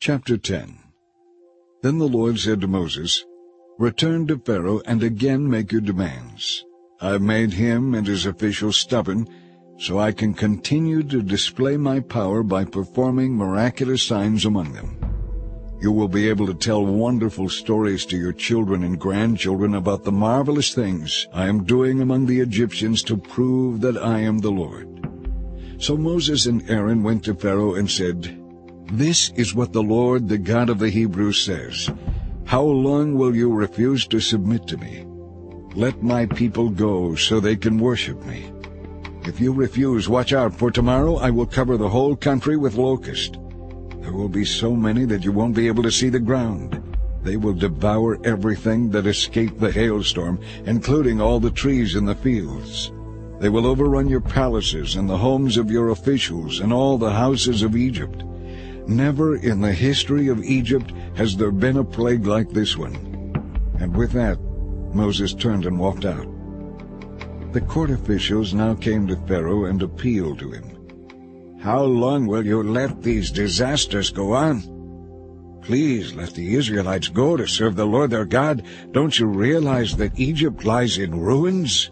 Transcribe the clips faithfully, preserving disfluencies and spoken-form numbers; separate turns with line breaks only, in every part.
Chapter ten. Then the Lord said to Moses, "Return to Pharaoh and again make your demands. I have made him and his officials stubborn, so I can continue to display my power by performing miraculous signs among them. You will be able to tell wonderful stories to your children and grandchildren about the marvelous things I am doing among the Egyptians to prove that I am the Lord." So Moses and Aaron went to Pharaoh and said, "This is what the Lord, the God of the Hebrews, says. How long will you refuse to submit to me? Let my people go so they can worship me. If you refuse, watch out, for tomorrow I will cover the whole country with locusts. There will be so many that you won't be able to see the ground. They will devour everything that escaped the hailstorm, including all the trees in the fields. They will overrun your palaces and the homes of your officials and all the houses of Egypt. Never in the history of Egypt has there been a plague like this one." And with that, Moses turned and walked out. The court officials now came to Pharaoh and appealed to him. "How long will you let these disasters go on? Please let the Israelites go to serve the Lord their God. Don't you realize that Egypt lies in ruins?"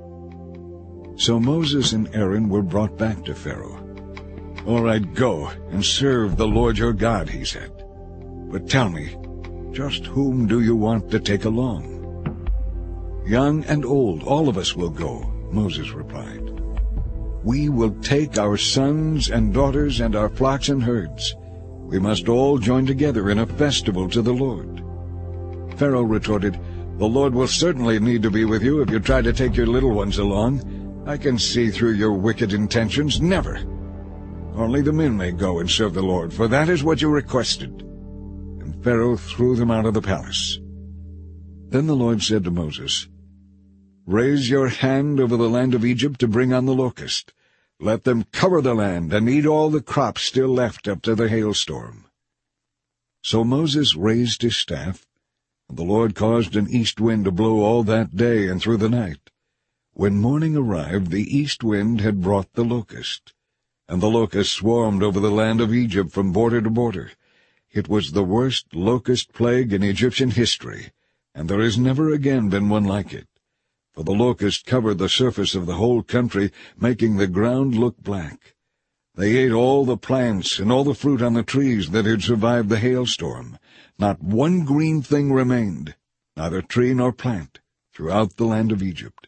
So Moses and Aaron were brought back to Pharaoh. "All right, go and serve the Lord your God," he said. "But tell me, just whom do you want to take along?" "Young and old, all of us will go," Moses replied. "We will take our sons and daughters and our flocks and herds. We must all join together in a festival to the Lord." Pharaoh retorted, "The Lord will certainly need to be with you if you try to take your little ones along. I can see through your wicked intentions. Never. Only the men may go and serve the Lord, for that is what you requested." And Pharaoh threw them out of the palace. Then the Lord said to Moses, "Raise your hand over the land of Egypt to bring on the locust. Let them cover the land and eat all the crops still left up to the hailstorm." So Moses raised his staff, and the Lord caused an east wind to blow all that day and through the night. When morning arrived, the east wind had brought the locust, and the locusts swarmed over the land of Egypt from border to border. It was the worst locust plague in Egyptian history, and there has never again been one like it. For the locust covered the surface of the whole country, making the ground look black. They ate all the plants and all the fruit on the trees that had survived the hailstorm. Not one green thing remained, neither tree nor plant, throughout the land of Egypt.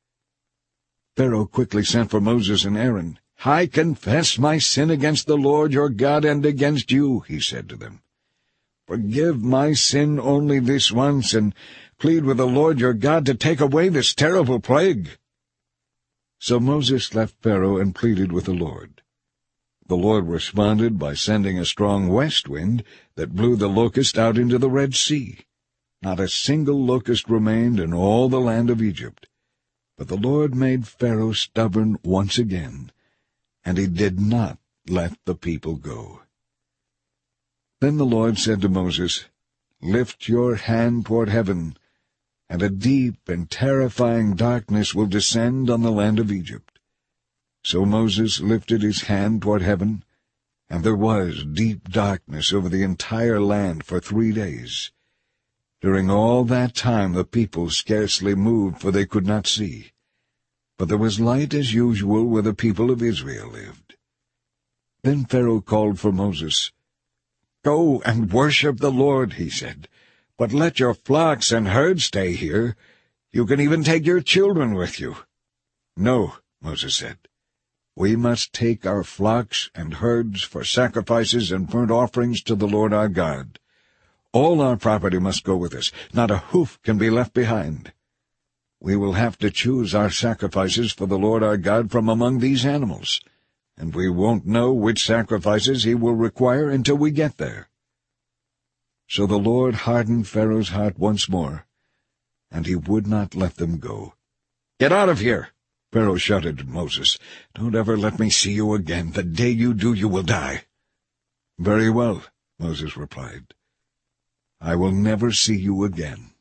Pharaoh quickly sent for Moses and Aaron. "I confess my sin against the Lord your God and against you," he said to them. "Forgive my sin only this once, and plead with the Lord your God to take away this terrible plague." So Moses left Pharaoh and pleaded with the Lord. The Lord responded by sending a strong west wind that blew the locust out into the Red Sea. Not a single locust remained in all the land of Egypt. But the Lord made Pharaoh stubborn once again, and he did not let the people go. Then the Lord said to Moses, "Lift your hand toward heaven, and a deep and terrifying darkness will descend on the land of Egypt." So Moses lifted his hand toward heaven, and there was deep darkness over the entire land for three days. During all that time the people scarcely moved, for they could not see. But there was light as usual where the people of Israel lived. Then Pharaoh called for Moses. "Go and worship the Lord," he said, "but let your flocks and herds stay here. You can even take your children with you." "No," Moses said. "We must take our flocks and herds for sacrifices and burnt offerings to the Lord our God. All our property must go with us. Not a hoof can be left behind. We will have to choose our sacrifices for the Lord our God from among these animals, and we won't know which sacrifices he will require until we get there." So the Lord hardened Pharaoh's heart once more, and he would not let them go. "Get out of here!" Pharaoh shouted to Moses. "Don't ever let me see you again. The day you do, you will die." "Very well," Moses replied. "I will never see you again."